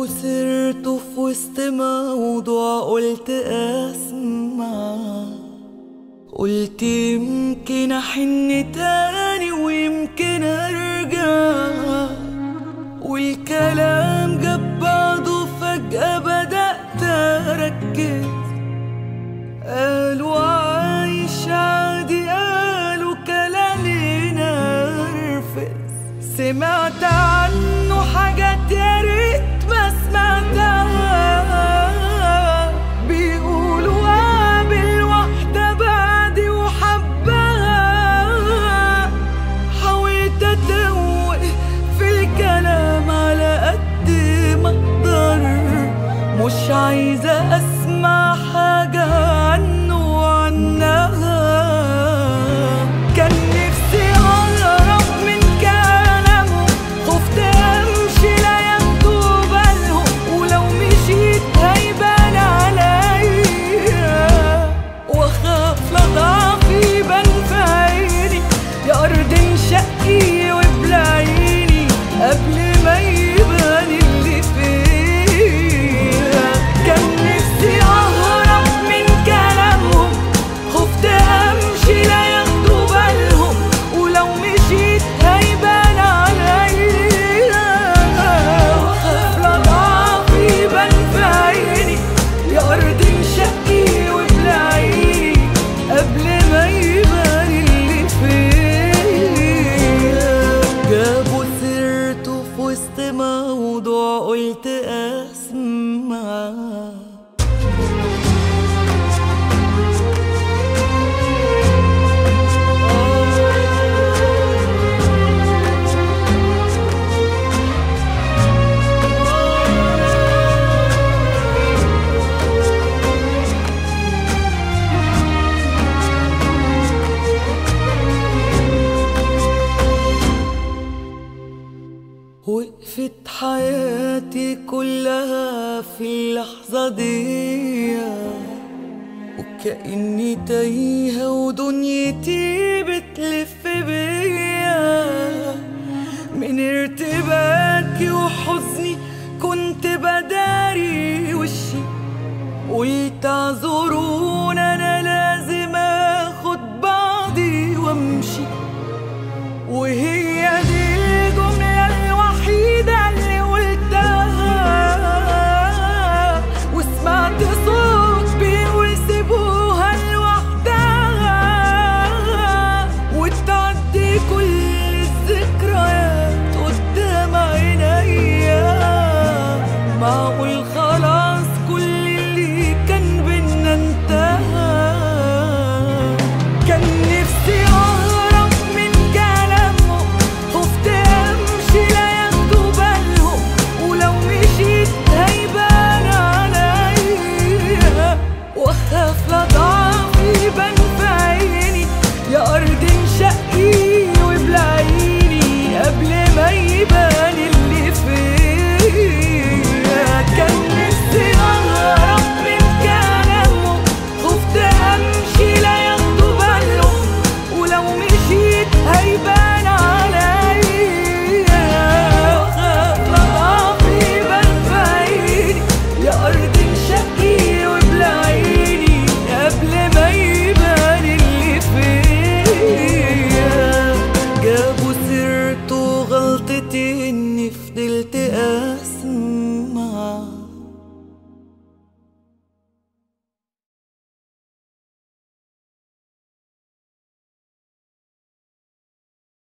جابوا سيرته في وسط موضوع، قلت اسمع، قلت يمكن احن تاني ويمكن ارجع، والكلام جاب بعضه فجأة بدأت اركز. قالوا عايش عادي، قالوا كلامي نرفز، سمعت عنه حاجات يا ريت ما سمعتها، بيقولوا قابل واحدة بعدي وحبها. حاولت اتوه في الكلام على قد ما اقدر، مش عايزة اسمع حاجة عنه وعنها. كان نفسي اقرب من كلامه، خفت امشي لا ياخدوا بالهم، ولو مشيت هيبان عليا، واخاف لا ضعفي يبان في عيني، يا ارض انشقي وابلعيني قبل ما يبان اللي فيها. كان نفسي اهرب من كلامهم، خفت امشي لا ياخدوا بالهم، ولو مشيت هيبان عليا، واخاف لا ضعفي يبان في عيني، يا ارض انشقي وابلعيني قبل ما يبان اللي فيا. جابوا سيرته في وسط موضوع، قلت اسمع. وقفت حياتي كلها في اللحظة دي، وكأني تايهة ودنيتي بتلف بيا. من ارتباكي وحزني كنت بداري وشي، قلت اعذرون انا لازم اخد بعضي وامشي. وهي دي الجملة الوحيدة اللي قلتها، وسمعت صوت بيقول سيبوها لوحدها، وتعدي كل الذكريات قدام عينيا. معقول خلاص كل اللي كان بينا انتهى. كان نفسي اهرب من كلامه، خفت امشي لا ياخدوا بالهم، ولو مشيت هيبان عليا، واخاف لا ضعفي يبان في عيني، يا ارض انشقي وابلعيني قبل ما يبان اللي فيا. كان نفسي اهرب من كلامه، خفت امشي لا ياخدوا بالهم، ولو مشيت هيبان عليا، واخاف لا ضعفي يبان في عيني، يا ارض انشقي وابلعيني قبل ما يبان اللي فيا. جابوا سيرته غلطتي اني فضلت